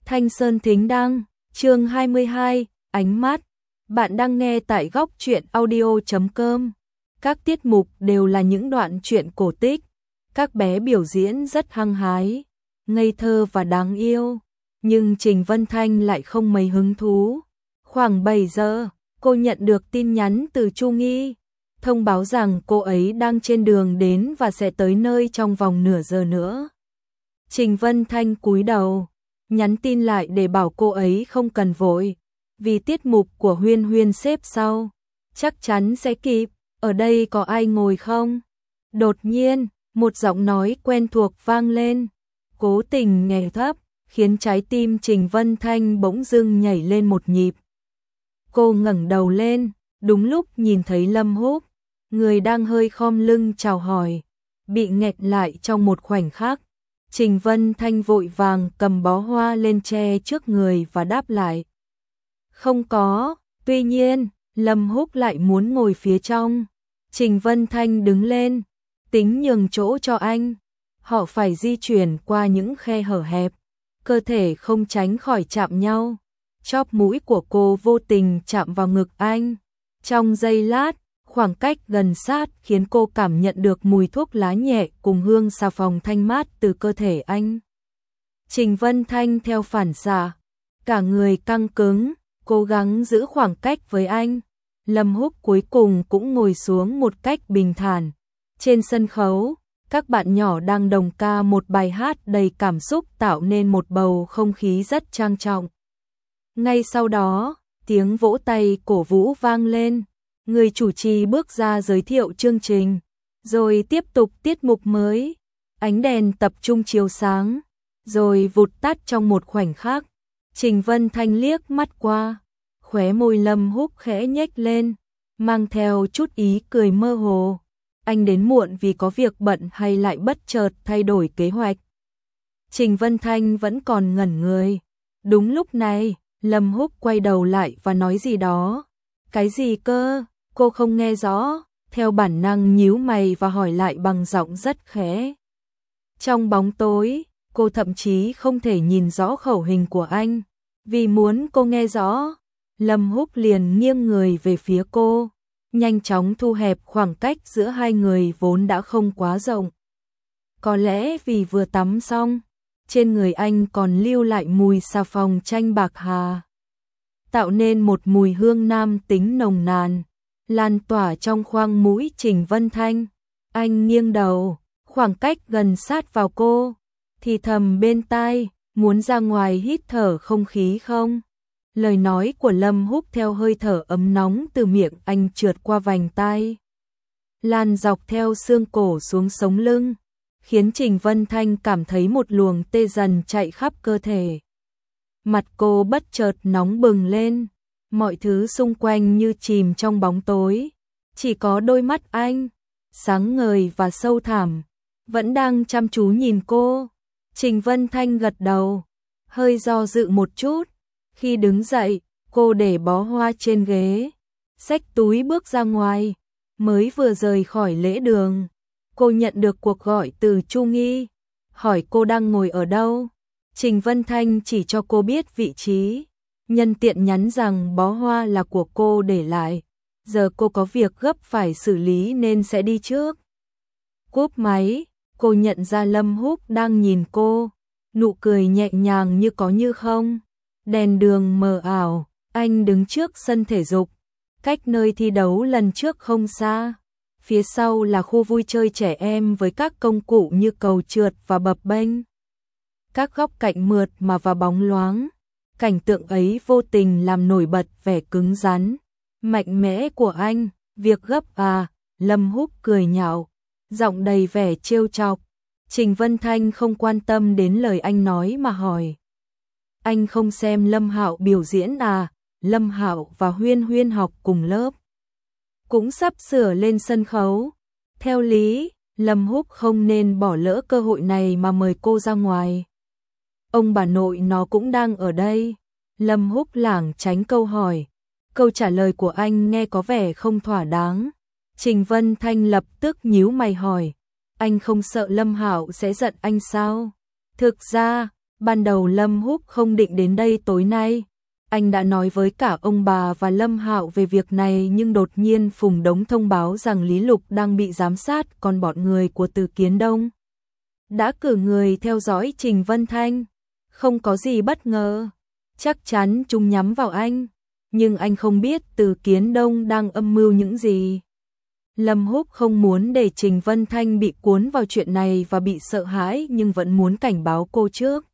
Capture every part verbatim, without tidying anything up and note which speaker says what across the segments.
Speaker 1: Thanh Sơn Thính Đăng, chương hai mươi hai, ánh mắt. Bạn đang nghe tại góc truyện audio chấm com. Các tiết mục đều là những đoạn truyện cổ tích. Các bé biểu diễn rất hăng hái, ngây thơ và đáng yêu. Nhưng Trình Vân Thanh lại không mấy hứng thú. Khoảng bảy giờ, cô nhận được tin nhắn từ Chu Nghi, thông báo rằng cô ấy đang trên đường đến và sẽ tới nơi trong vòng nửa giờ nữa. Trình Vân Thanh cúi đầu, nhắn tin lại để bảo cô ấy không cần vội, vì tiết mục của Huyên Huyên xếp sau, chắc chắn sẽ kịp. Ở đây có ai ngồi không? Đột nhiên, một giọng nói quen thuộc vang lên, cố tình nghe thấp, khiến trái tim Trình Vân Thanh bỗng dưng nhảy lên một nhịp. Cô ngẩng đầu lên, đúng lúc nhìn thấy Lâm Húc, người đang hơi khom lưng chào hỏi, bị nghẹt lại trong một khoảnh khắc. Trình Vân Thanh vội vàng cầm bó hoa lên che trước người và đáp lại. Không có, tuy nhiên, Lâm Húc lại muốn ngồi phía trong. Trình Vân Thanh đứng lên, tính nhường chỗ cho anh. Họ phải di chuyển qua những khe hở hẹp, cơ thể không tránh khỏi chạm nhau. Chóp mũi của cô vô tình chạm vào ngực anh. Trong giây lát, khoảng cách gần sát khiến cô cảm nhận được mùi thuốc lá nhẹ cùng hương xà phòng thanh mát từ cơ thể anh. Trình Vân Thanh theo phản xạ, cả người căng cứng, cố gắng giữ khoảng cách với anh. Lâm Húc cuối cùng cũng ngồi xuống một cách bình thản. Trên sân khấu, các bạn nhỏ đang đồng ca một bài hát đầy cảm xúc tạo nên một bầu không khí rất trang trọng. Ngay sau đó, tiếng vỗ tay cổ vũ vang lên. Người chủ trì bước ra giới thiệu chương trình, rồi tiếp tục tiết mục mới. Ánh đèn tập trung chiếu sáng, rồi vụt tắt trong một khoảnh khắc. Trình Vân Thanh liếc mắt qua, khóe môi Lâm Húc khẽ nhếch lên, mang theo chút ý cười mơ hồ. Anh đến muộn vì có việc bận hay lại bất chợt thay đổi kế hoạch? Trình Vân Thanh vẫn còn ngẩn người. Đúng lúc này, Lâm Húc quay đầu lại và nói gì đó. Cái gì cơ? Cô không nghe rõ, theo bản năng nhíu mày và hỏi lại bằng giọng rất khẽ. Trong bóng tối, cô thậm chí không thể nhìn rõ khẩu hình của anh. Vì muốn cô nghe rõ, Lâm Húc liền nghiêng người về phía cô, nhanh chóng thu hẹp khoảng cách giữa hai người vốn đã không quá rộng. Có lẽ vì vừa tắm xong, trên người anh còn lưu lại mùi xà phòng chanh bạc hà, tạo nên một mùi hương nam tính nồng nàn, lan tỏa trong khoang mũi Trình Vân Thanh. Anh nghiêng đầu, khoảng cách gần sát vào cô, thì thầm bên tai, muốn ra ngoài hít thở không khí không? Lời nói của Lâm Húc theo hơi thở ấm nóng từ miệng anh trượt qua vành tai, lan dọc theo xương cổ xuống sống lưng, khiến Trình Vân Thanh cảm thấy một luồng tê dần chạy khắp cơ thể. Mặt cô bất chợt nóng bừng lên, mọi thứ xung quanh như chìm trong bóng tối, chỉ có đôi mắt anh, sáng ngời và sâu thẳm, vẫn đang chăm chú nhìn cô. Trình Vân Thanh gật đầu, hơi do dự một chút. Khi đứng dậy, cô để bó hoa trên ghế, xách túi bước ra ngoài. Mới vừa rời khỏi lễ đường, cô nhận được cuộc gọi từ Chu Nghi, hỏi cô đang ngồi ở đâu. Trình Vân Thanh chỉ cho cô biết vị trí, nhân tiện nhắn rằng bó hoa là của cô để lại. Giờ cô có việc gấp phải xử lý nên sẽ đi trước. Cúp máy, cô nhận ra Lâm Húc đang nhìn cô, nụ cười nhẹ nhàng như có như không. Đèn đường mờ ảo, anh đứng trước sân thể dục, cách nơi thi đấu lần trước không xa. Phía sau là khu vui chơi trẻ em với các công cụ như cầu trượt và bập bênh. Các góc cạnh mượt mà và bóng loáng. Cảnh tượng ấy vô tình làm nổi bật vẻ cứng rắn, mạnh mẽ của anh. Việc gấp à? Lâm Húc cười nhạo, giọng đầy vẻ trêu chọc. Trình Vân Thanh không quan tâm đến lời anh nói mà hỏi. Anh không xem Lâm Hạo biểu diễn à? Lâm Hạo và Huyên Huyên học cùng lớp, cũng sắp sửa lên sân khấu. Theo lý, Lâm Húc không nên bỏ lỡ cơ hội này mà mời cô ra ngoài. Ông bà nội nó cũng đang ở đây. Lâm Húc lảng tránh câu hỏi. Câu trả lời của anh nghe có vẻ không thỏa đáng. Trình Vân Thanh lập tức nhíu mày hỏi. Anh không sợ Lâm Hạo sẽ giận anh sao? Thực ra, ban đầu Lâm Húc không định đến đây tối nay. Anh đã nói với cả ông bà và Lâm Hạo về việc này, nhưng đột nhiên Phùng Đống thông báo rằng Lý Lục đang bị giám sát, còn bọn người của Từ Kiến Đông đã cử người theo dõi Trình Vân Thanh. Không có gì bất ngờ, chắc chắn chúng nhắm vào anh, nhưng anh không biết Từ Kiến Đông đang âm mưu những gì. Lâm Húc không muốn để Trình Vân Thanh bị cuốn vào chuyện này và bị sợ hãi, nhưng vẫn muốn cảnh báo cô trước.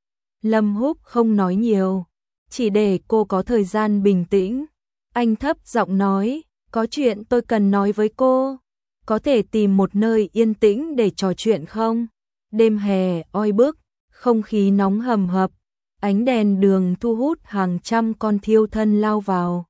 Speaker 1: Lâm Húc không nói nhiều, chỉ để cô có thời gian bình tĩnh. Anh thấp giọng nói, có chuyện tôi cần nói với cô, có thể tìm một nơi yên tĩnh để trò chuyện không? Đêm hè oi bức, không khí nóng hầm hập, ánh đèn đường thu hút hàng trăm con thiêu thân lao vào.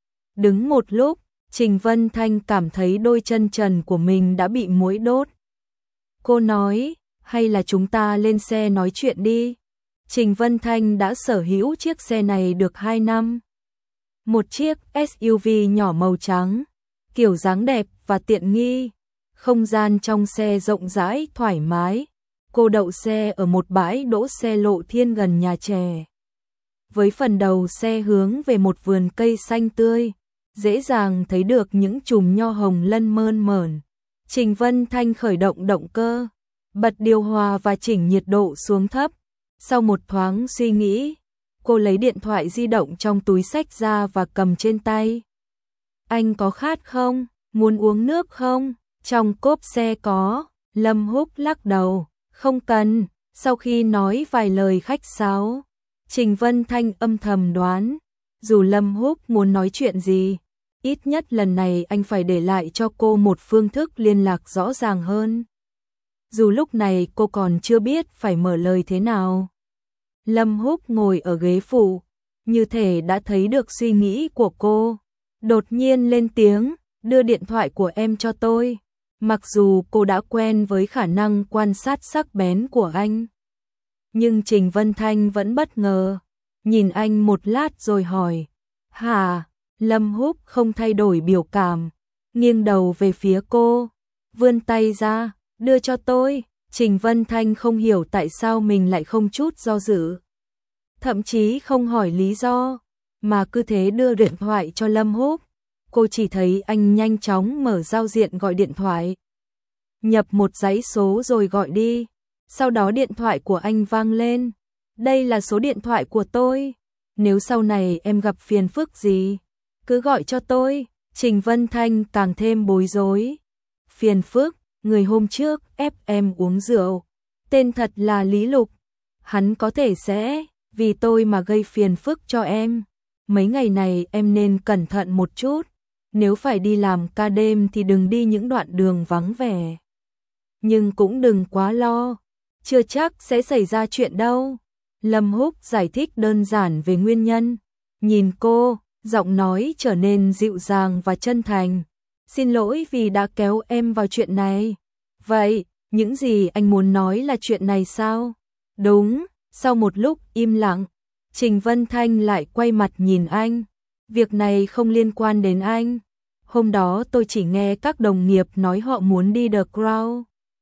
Speaker 1: Đứng một lúc, Trình Vân Thanh cảm thấy đôi chân trần của mình đã bị muỗi đốt. Cô nói, hay là chúng ta lên xe nói chuyện đi. Trình Vân Thanh đã sở hữu chiếc xe này được hai năm. Một chiếc ét u vê nhỏ màu trắng, kiểu dáng đẹp và tiện nghi. Không gian trong xe rộng rãi, thoải mái. Cô đậu xe ở một bãi đỗ xe lộ thiên gần nhà trẻ. Với phần đầu xe hướng về một vườn cây xanh tươi, dễ dàng thấy được những chùm nho hồng lân mơn mởn. Trình Vân Thanh khởi động động cơ, bật điều hòa và chỉnh nhiệt độ xuống thấp. Sau một thoáng suy nghĩ, cô lấy điện thoại di động trong túi xách ra và cầm trên tay. Anh có khát không? Muốn uống nước không? Trong cốp xe có. Lâm Húc lắc đầu, không cần. Sau khi nói vài lời khách sáo, Trình Vân Thanh âm thầm đoán, dù Lâm Húc muốn nói chuyện gì, ít nhất lần này anh phải để lại cho cô một phương thức liên lạc rõ ràng hơn. Dù lúc này cô còn chưa biết phải mở lời thế nào. Lâm Húc ngồi ở ghế phụ, như thể đã thấy được suy nghĩ của cô. Đột nhiên lên tiếng, đưa điện thoại của em cho tôi. Mặc dù cô đã quen với khả năng quan sát sắc bén của anh, nhưng Trình Vân Thanh vẫn bất ngờ, nhìn anh một lát rồi hỏi, hả? Lâm Húc không thay đổi biểu cảm, nghiêng đầu về phía cô, vươn tay ra, đưa cho tôi. Trình Vân Thanh không hiểu tại sao mình lại không chút do dự, thậm chí không hỏi lý do, mà cứ thế đưa điện thoại cho Lâm Húc. Cô chỉ thấy anh nhanh chóng mở giao diện gọi điện thoại, nhập một dãy số rồi gọi đi. Sau đó điện thoại của anh vang lên. Đây là số điện thoại của tôi, nếu sau này em gặp phiền phức gì, cứ gọi cho tôi. Trình Vân Thanh càng thêm bối rối. Phiền phức? Người hôm trước ép em uống rượu, tên thật là Lý Lục, hắn có thể sẽ vì tôi mà gây phiền phức cho em. Mấy ngày này em nên cẩn thận một chút, nếu phải đi làm ca đêm thì đừng đi những đoạn đường vắng vẻ. Nhưng cũng đừng quá lo, chưa chắc sẽ xảy ra chuyện đâu. Lâm Húc giải thích đơn giản về nguyên nhân. Nhìn cô, giọng nói trở nên dịu dàng và chân thành. Xin lỗi vì đã kéo em vào chuyện này. Vậy, những gì anh muốn nói là chuyện này sao? Đúng. Sau một lúc im lặng, Trình Vân Thanh lại quay mặt nhìn anh. Việc này không liên quan đến anh. Hôm đó tôi chỉ nghe các đồng nghiệp nói họ muốn đi The Crown.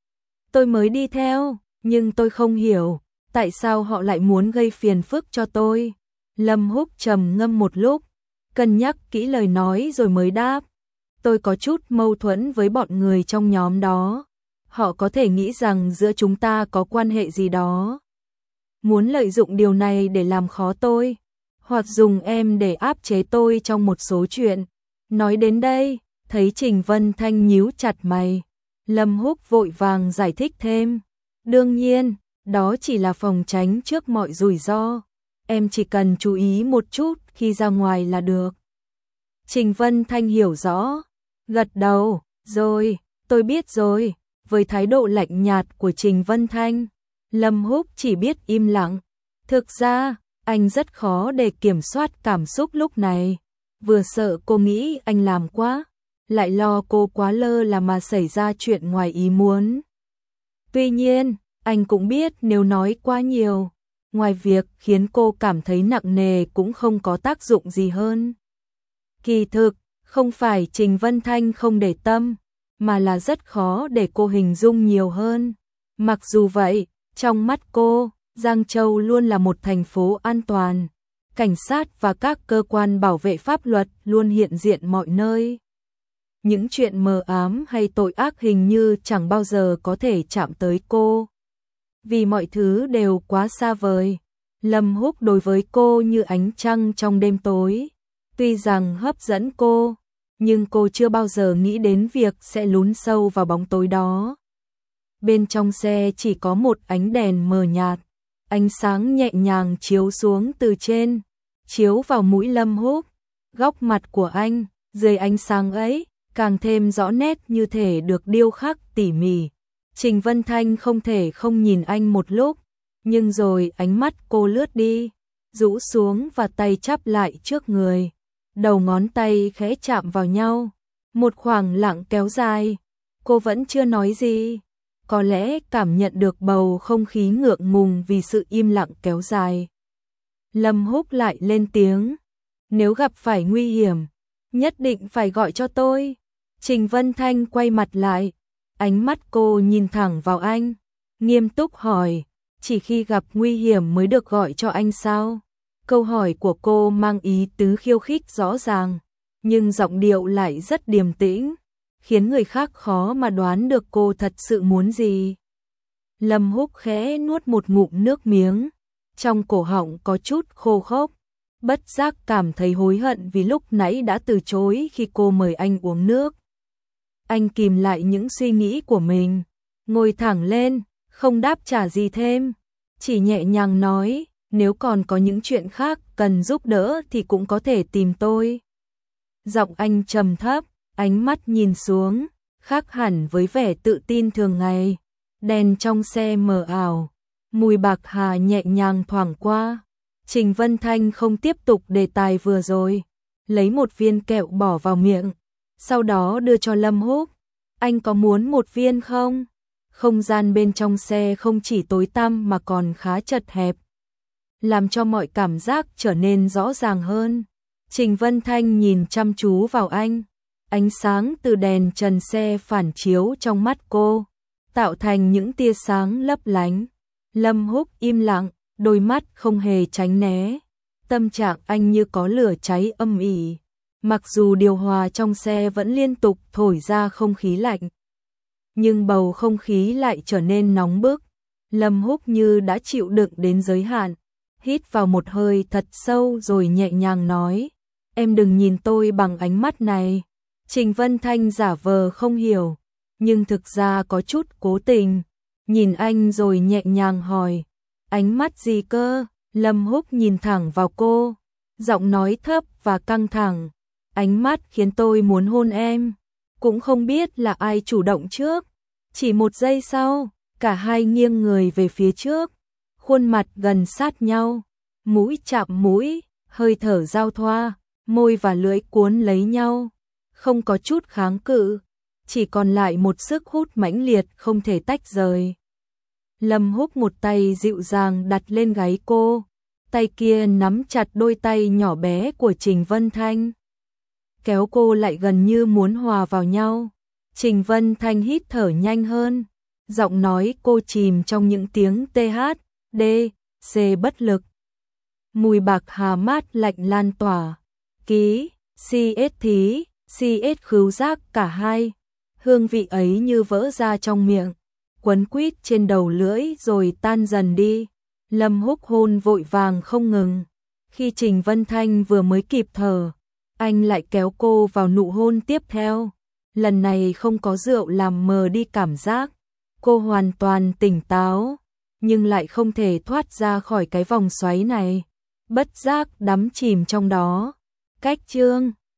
Speaker 1: Tôi mới đi theo, nhưng tôi không hiểu tại sao họ lại muốn gây phiền phức cho tôi. Lâm Húc trầm ngâm một lúc, cân nhắc kỹ lời nói rồi mới đáp. Tôi có chút mâu thuẫn với bọn người trong nhóm đó. Họ có thể nghĩ rằng giữa chúng ta có quan hệ gì đó, muốn lợi dụng điều này để làm khó tôi, hoặc dùng em để áp chế tôi trong một số chuyện. Nói đến đây, thấy Trình Vân Thanh nhíu chặt mày, Lâm Húc vội vàng giải thích thêm. Đương nhiên, đó chỉ là phòng tránh trước mọi rủi ro. Em chỉ cần chú ý một chút khi ra ngoài là được. Trình Vân Thanh hiểu rõ, gật đầu, rồi, tôi biết rồi. Với thái độ lạnh nhạt của Trình Vân Thanh, Lâm Húc chỉ biết im lặng. Thực ra, anh rất khó để kiểm soát cảm xúc lúc này. Vừa sợ cô nghĩ anh làm quá, lại lo cô quá lơ là mà xảy ra chuyện ngoài ý muốn. Tuy nhiên, anh cũng biết nếu nói quá nhiều, ngoài việc khiến cô cảm thấy nặng nề cũng không có tác dụng gì hơn. Kỳ thực, không phải Trình Vân Thanh không để tâm, mà là rất khó để cô hình dung nhiều hơn. Mặc dù vậy, trong mắt cô, Giang Châu luôn là một thành phố an toàn. Cảnh sát và các cơ quan bảo vệ pháp luật luôn hiện diện mọi nơi. Những chuyện mờ ám hay tội ác hình như chẳng bao giờ có thể chạm tới cô. Vì mọi thứ đều quá xa vời. Lâm Húc đối với cô như ánh trăng trong đêm tối. Tuy rằng hấp dẫn cô, nhưng cô chưa bao giờ nghĩ đến việc sẽ lún sâu vào bóng tối đó. Bên trong xe chỉ có một ánh đèn mờ nhạt. Ánh sáng nhẹ nhàng chiếu xuống từ trên, chiếu vào mũi Lâm Húc. Góc mặt của anh, dưới ánh sáng ấy, càng thêm rõ nét như thể được điêu khắc tỉ mỉ. Trình Vân Thanh không thể không nhìn anh một lúc, nhưng rồi ánh mắt cô lướt đi, rũ xuống và tay chắp lại trước người. Đầu ngón tay khẽ chạm vào nhau, một khoảng lặng kéo dài. Cô vẫn chưa nói gì, có lẽ cảm nhận được bầu không khí ngượng ngùng vì sự im lặng kéo dài. Lâm Húc lại lên tiếng, nếu gặp phải nguy hiểm, nhất định phải gọi cho tôi. Trình Vân Thanh quay mặt lại, ánh mắt cô nhìn thẳng vào anh, nghiêm túc hỏi, chỉ khi gặp nguy hiểm mới được gọi cho anh sao? Câu hỏi của cô mang ý tứ khiêu khích rõ ràng, nhưng giọng điệu lại rất điềm tĩnh, khiến người khác khó mà đoán được cô thật sự muốn gì. Lâm Húc khẽ nuốt một ngụm nước miếng, trong cổ họng có chút khô khốc, bất giác cảm thấy hối hận vì lúc nãy đã từ chối khi cô mời anh uống nước. Anh kìm lại những suy nghĩ của mình, ngồi thẳng lên, không đáp trả gì thêm, chỉ nhẹ nhàng nói, nếu còn có những chuyện khác cần giúp đỡ thì cũng có thể tìm tôi. Giọng anh trầm thấp, ánh mắt nhìn xuống, khác hẳn với vẻ tự tin thường ngày. Đèn trong xe mờ ảo, mùi bạc hà nhẹ nhàng thoảng qua. Trình Vân Thanh không tiếp tục đề tài vừa rồi, lấy một viên kẹo bỏ vào miệng, sau đó đưa cho Lâm Húc. Anh có muốn một viên không? Không gian bên trong xe không chỉ tối tăm mà còn khá chật hẹp, làm cho mọi cảm giác trở nên rõ ràng hơn. Trình Vân Thanh nhìn chăm chú vào anh, ánh sáng từ đèn trần xe phản chiếu trong mắt cô, tạo thành những tia sáng lấp lánh. Lâm Húc im lặng, đôi mắt không hề tránh né. Tâm trạng anh như có lửa cháy âm ỉ, mặc dù điều hòa trong xe vẫn liên tục thổi ra không khí lạnh, nhưng bầu không khí lại trở nên nóng bức. Lâm Húc như đã chịu đựng đến giới hạn, hít vào một hơi thật sâu rồi nhẹ nhàng nói, em đừng nhìn tôi bằng ánh mắt này. Trình Vân Thanh giả vờ không hiểu, nhưng thực ra có chút cố tình, nhìn anh rồi nhẹ nhàng hỏi, ánh mắt gì cơ? Lâm Húc nhìn thẳng vào cô, giọng nói thấp và căng thẳng, ánh mắt khiến tôi muốn hôn em. Cũng không biết là ai chủ động trước. Chỉ một giây sau, cả hai nghiêng người về phía trước, khuôn mặt gần sát nhau, mũi chạm mũi, hơi thở giao thoa, môi và lưỡi cuốn lấy nhau, không có chút kháng cự, chỉ còn lại một sức hút mãnh liệt không thể tách rời. Lâm Húc một tay dịu dàng đặt lên gáy cô, tay kia nắm chặt đôi tay nhỏ bé của Trình Vân Thanh, kéo cô lại gần như muốn hòa vào nhau. Trình Vân Thanh hít thở nhanh hơn, giọng nói cô chìm trong những tiếng tê hát, đê, xê bất lực. Mùi bạc hà mát lạnh lan tỏa, ký, xê ét thí, xê ét khứu giác cả hai. Hương vị ấy như vỡ ra trong miệng, quấn quýt trên đầu lưỡi rồi tan dần đi. Lâm Húc hôn vội vàng không ngừng. Khi Trình Vân Thanh vừa mới kịp thở, anh lại kéo cô vào nụ hôn tiếp theo. Lần này không có rượu làm mờ đi cảm giác. Cô hoàn toàn tỉnh táo, nhưng lại không thể thoát ra khỏi cái vòng xoáy này. Bất giác đắm chìm trong đó. Cách chương